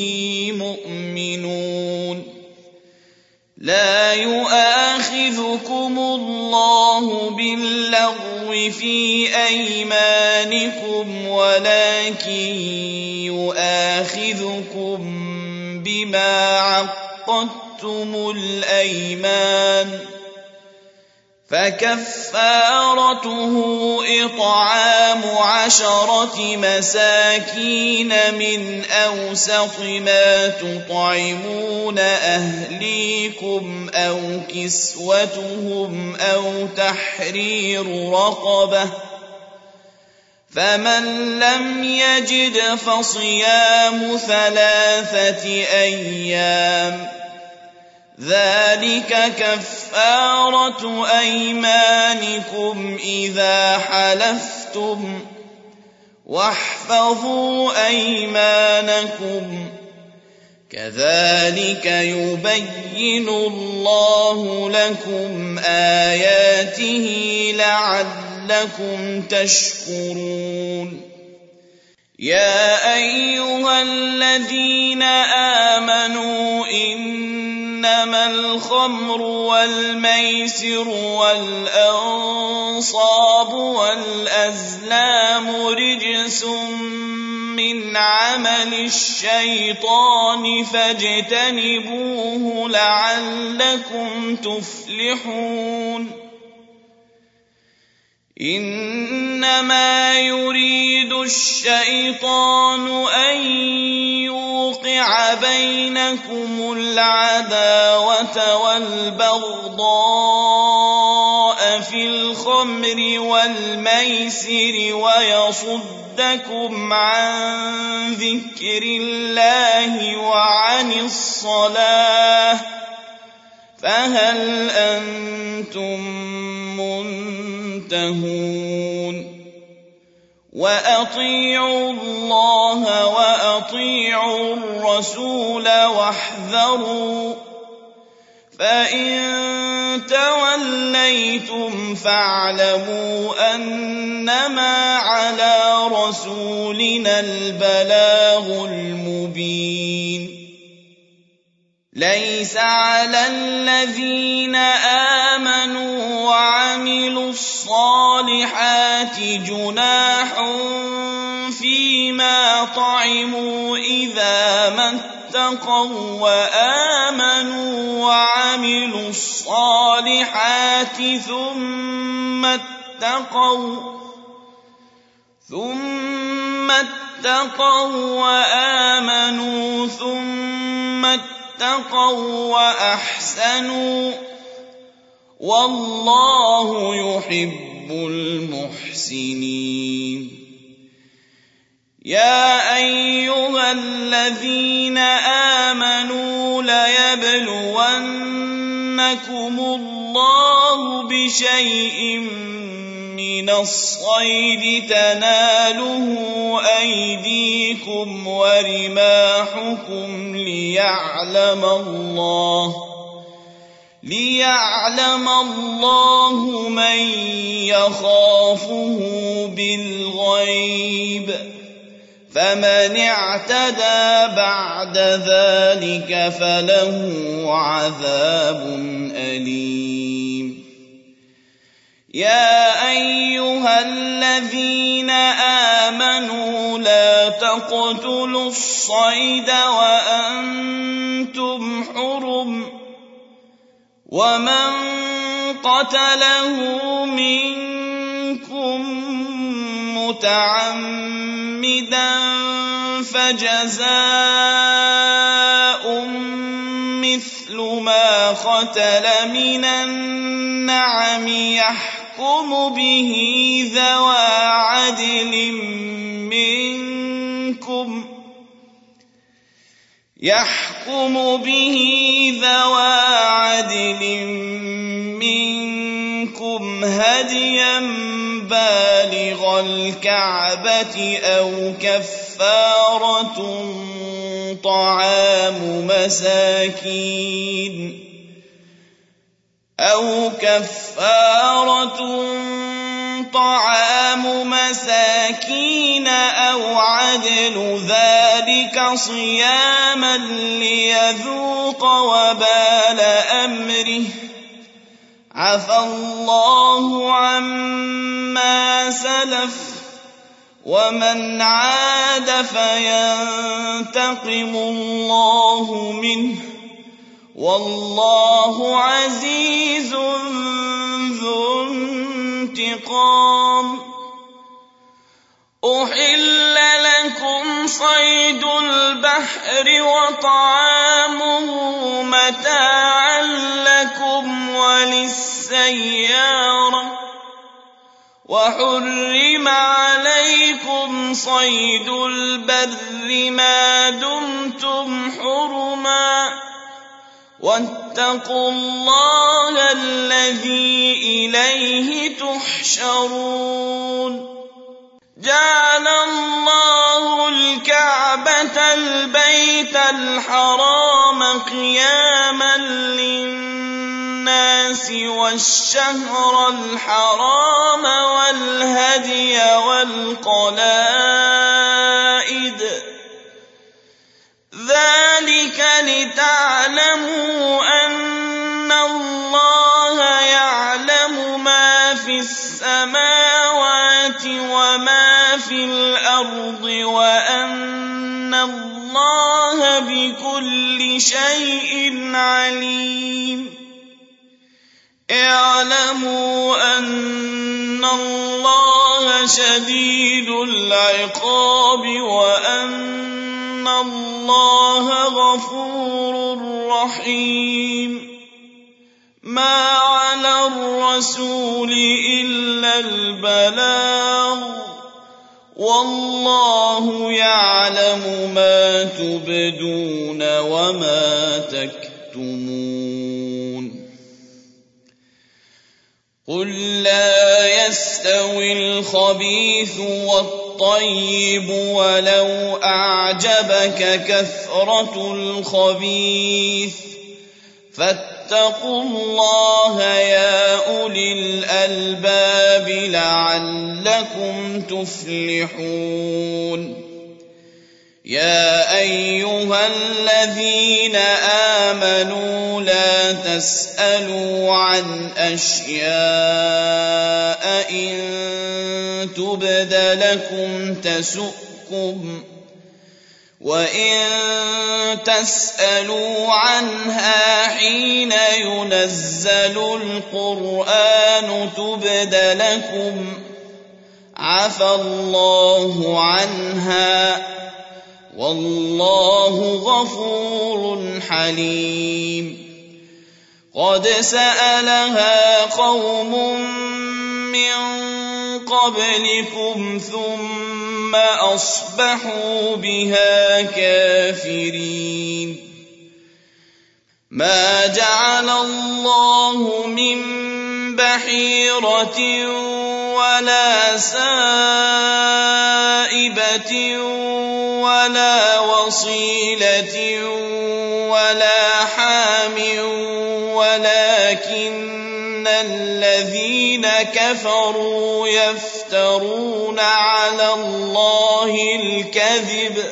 مؤمنون لا يؤاخذكم الله باللغو في أيمانكم ولكن يؤاخذكم بما عقدتم الأيمان فكفارته إطعام 10 مساكين من أوسط ما تطعمون أهليكم أو كسوتهم أو تحرير رقبة فمن لم يجد فصيام 3 أيام ذلك كفارة أيمانكم إذا حلفتم واحفظوا أيمانكم كذلك يبين الله لكم آياته لعلكم تشكرون يا أيها الذين آمنوا إنما الخمر والميسر والأنصاب والأزلام رجس من عمل الشيطان فاجتنبوه لعلكم تفلحون إنما يريد الشيطان أن يوقع بينكم العداوة والبغضاء في الخمر والميسر ويصدكم عن ذكر الله وعن الصلاة فهل أنتم منتهون وأطيعوا الله وأطيعوا الرسول واحذروا فإن توليتم فاعلموا أنما على رسولنا البلاغ المبين ليس على الذين آمنوا وعملوا الصالحات جناح فيما طعموا إذا ما اتقوا وآمنوا وعملوا الصالحات ثم اتقوا وآمنوا ثم اتقوا وأحسنوا والله يحب المحسنين يا أيها الذين آمنوا ليبلونكم الله بشيء من الصيد تناله أيديكم ورماحكم ليعلم الله من يخافه بالغيب فمن اعتدى بعد ذلك فله عذاب أليم يا أيها الذين آمنوا لا تقتلوا الصيد وأنتم حرم ومن قتله منكم متعمدا فجزاء مثل ما قتل من النعم يحكم به ذوى عدل منكم هديا بالغ الكعبة أو كفارة طعام مساكين أو عدل ذلك صياما ليذوق وبال أمره عفى الله عما سلف ومن عاد فينتقم الله منه والله عزيز ذو انتقام أحل لكم صيد البحر وطعامه متاعا لكم وللسيارة وحرم عليكم لكم صيد البر ما دمتم حرما واتقوا الله الذي إليه تحشرون جعل الله الكعبة البيت الحرام قياما للناس والشهر الحرام والهدي والقلائد ذلك لتعلموا أن الله يعلم ما في السماوات وما في الأرض وأن الله بكل شيء عليم اعلموا أن الله شديد العقاب وأن الله غفور رحيم ما على الرسول إلا البلاغ والله يعلم ما تبدون وما تكتمون قل لا يستوي الخبيث والطيب ولو أعجبك كثرة الخبيث فاتقوا الله يا أولي الألباب لعلكم تفلحون يا أيها الذين آمنوا لا تسألوا عن أشياء إن تبد لكم تسؤكم وإن تسألوا عنها حين ينزل القرآن تبد لكم عفى الله عنها والله غفور حليم قد سألها قوم من قبلكم ثم أصبحوا بها كافرين ما جعل الله من بحيرة ولا سائبة ولا وصيلة ولا حام ولكن الذين كفروا يفترون على الله الكذب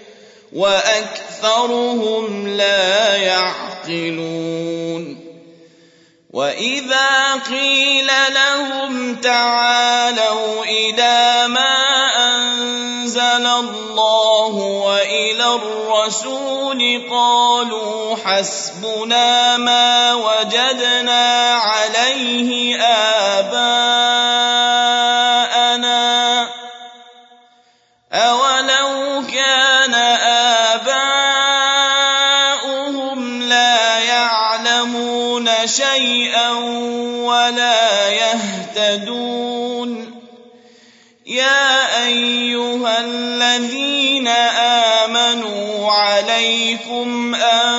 وأكثرهم لا يعقلون وإذا قيل لهم تعالوا إلى ما أنزل الله وإلى الرسول قالوا حسبنا ما وجدنا عليه آباءنا أولو كان آباؤهم لا يعلمون شيئا ولا يهتدون يا أيها الذين آمنوا عليكم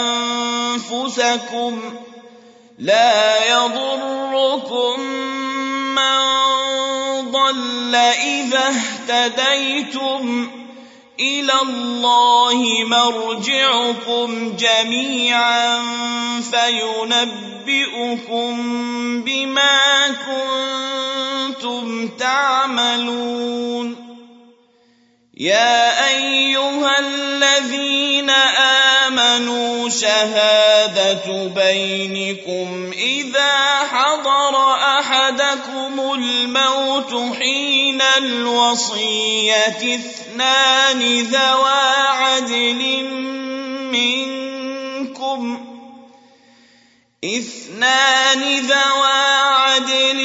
أنفسكم لا يضركم من ضل إذا اهتديتم إلى الله مرجعكم جميعا فينبئكم بما كنتم تعملون يا أيها الذين آمنوا شهادة بينكم إذا حضر أحدكم الموت حين الوصية اثنان ذوى عدل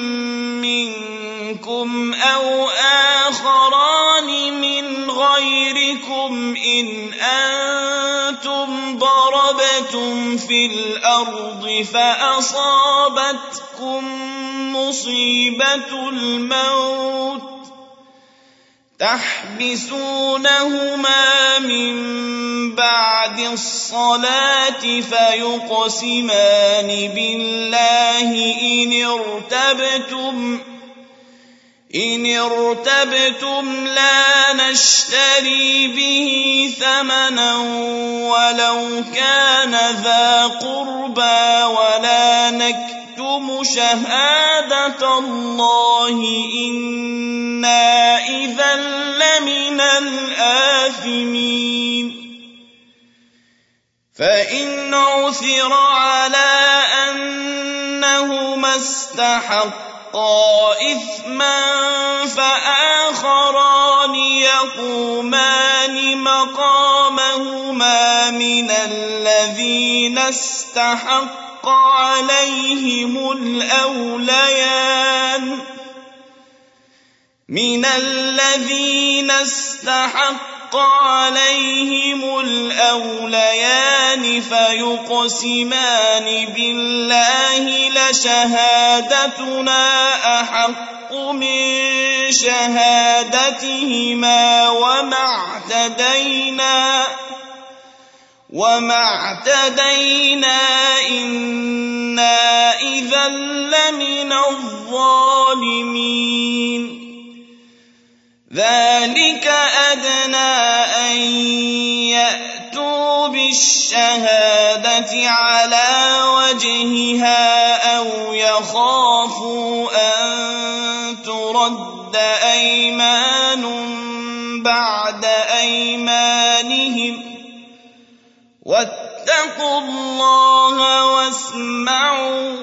منكم أو آخران من غيركم إن أنتم ضربتم في الأرض فأصابتكم مصيبة الموت تحبسونهما من بعد الصلاة فيقسمان بالله إن ارتبتم لا نشتري به ثمنا ولو كان ذا قربى ولا نكتم شهادة الله إنا إذا لمن الآثمين فإن عثر على أنهما استحقا إثما فآخران يقومان مقامهما من الذين استحق عليهم الأوليان فيقسمان بالله لشهادتنا أحق من شهادتهما وما اعتدينا إنا إذا لمن الظالمين ذلك أدنى أن يأتوا بالشهادة على وجهها أو يخافوا أن ترد أيمان بعد أيمانهم واتقوا الله واسمعوا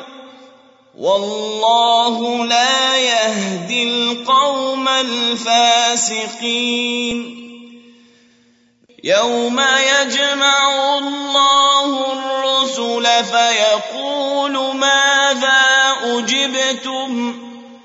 والله لا يهدي القوم الفاسقين يوم يجمع الله الرسل فيقول ماذا أجبتم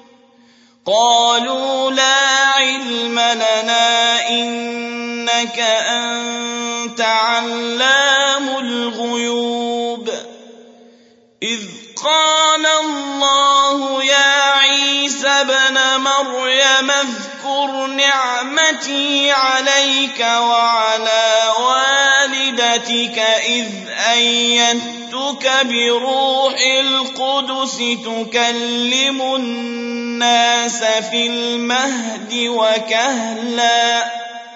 قالوا لا علم لنا إنك أنت علام الغيوب إذ قال الله يا عيسى ابن مريم اذكر نعمتي عليك وعلى والدتك إذ أيدتك بروح القدس تكلم الناس في المهد وكهلا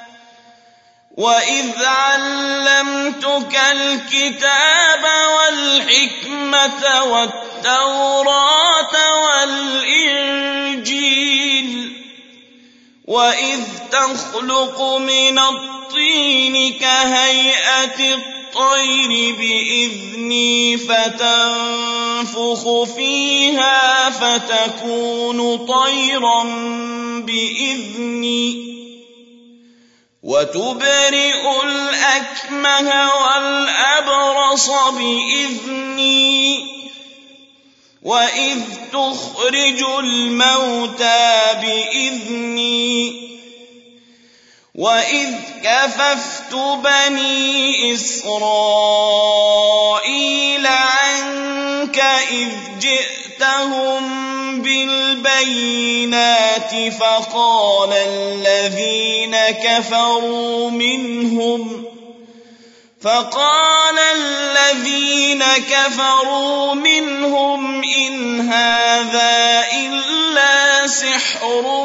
وإذ علمتك الكتاب والحكمة والتوراة والإنجيل وإذ تخلق من الطين كهيئة الطير بإذني فتنفخ فيها فتكون طيرا بإذني وتبرئ الأكمه والأبرص بإذني وإذ تخرج الموتى بإذني وإذ كففت بني إسرائيل عنك إذ جئتهم بالبينات فقال الذين كفروا منهم إن هذا إلا سحر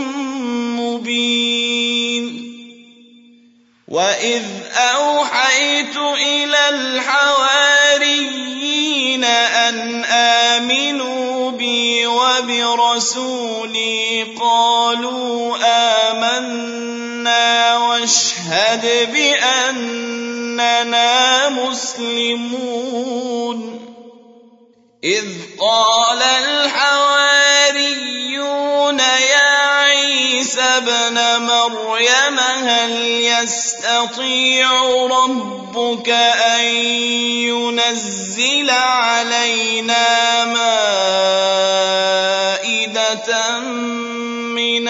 مبين وإذ أوحيت إلى الحواريين أن آمنوا بي وبرسولي قالوا آمنا واشهد بأننا مسلمون إذ قال الحواريون يا عيسى ابن مريم هل يستطيع ربك أن ينزل علينا مائدة من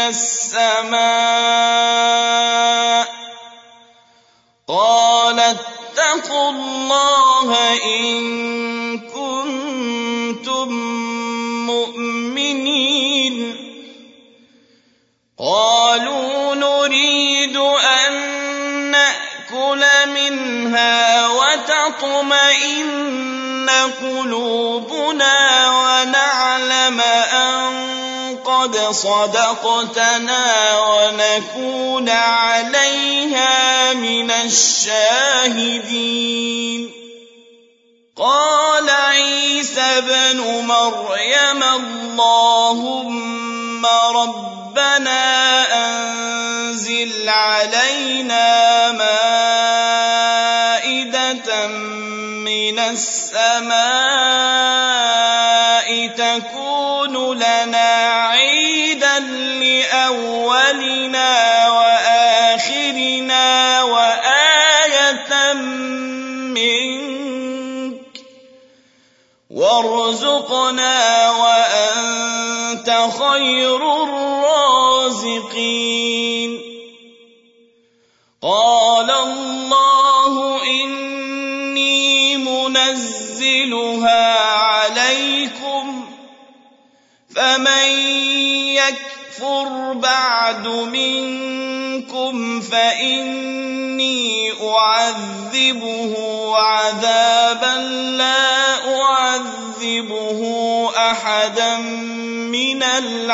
السماء قال اتقوا الله إن كنتم مؤمنين قالوا عنها وتطمئن قلوبنا ونعلم أن قد صدقتنا ونكون عليها من الشاهدين. قال عيسى ابن مريم اللهم ربنا أنزل علينا مائدة من السماء تكون لنا عيدا لأولنا وآخرنا وآية منك وارزقنا وأنت خير الرازقين. قال الله إني منزلها عليكم فمن يكفر بعد منكم فإني أعذبه عذابا لا أعذبه أحدا من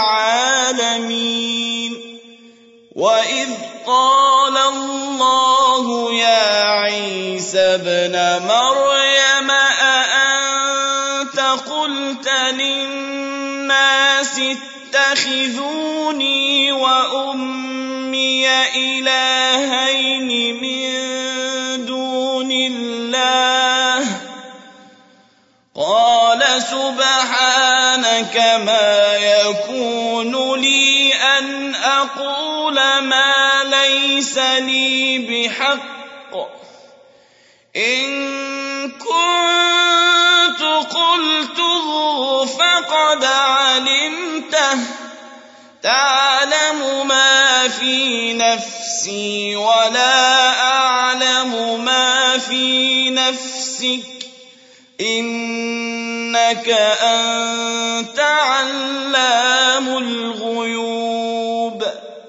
العالمين. وإذ قال الله يا عيسى ابن مريم أأنت قلت للناس اتخذوني وأمي إلهين من دون الله قال سبحانك ما يكون لي أن أقول ما ليس لي بحق إن كنت قلته فقد علمته تعلم ما في نفسي ولا أعلم ما في نفسك إنك أنت علام الغيوب.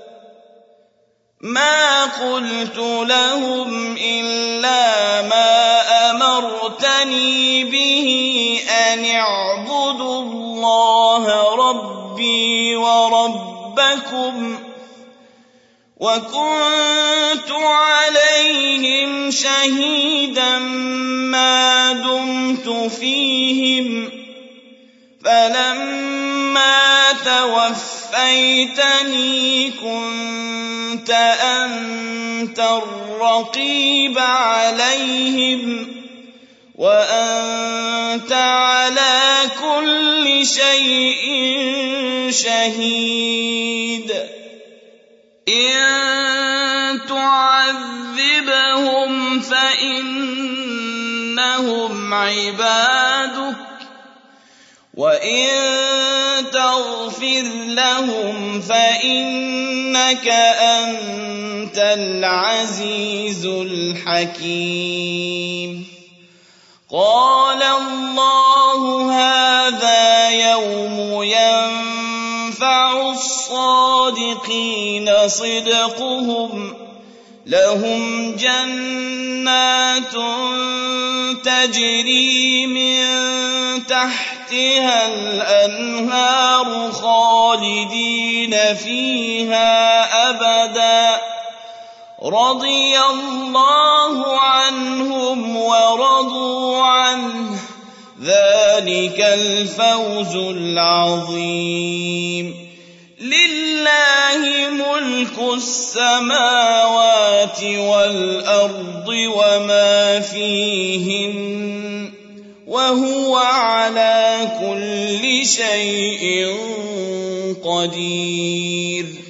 ما قلت لهم إلا ما أمرتني به أن اعبدوا الله ربي وربكم وكنت عليهم شهيدا ما دمت فيهم فلما توفيتني كنت أنت الرقيب عليهم وأنت على كل شيء شهيد. إن تعذبهم فإنهم عبادك وإن تغفر لهم فإنك أنت العزيز الحكيم. قال الله هذا يوم ينفع الصادقين صدقهم لهم جنات تجري من تحتها الأنهار خالدين فيها أبدا رضي الله عنهم ورضوا عنه ذلك الفوز العظيم. لله ملك السماوات والأرض وما فيهن وهو على كل شيء قدير.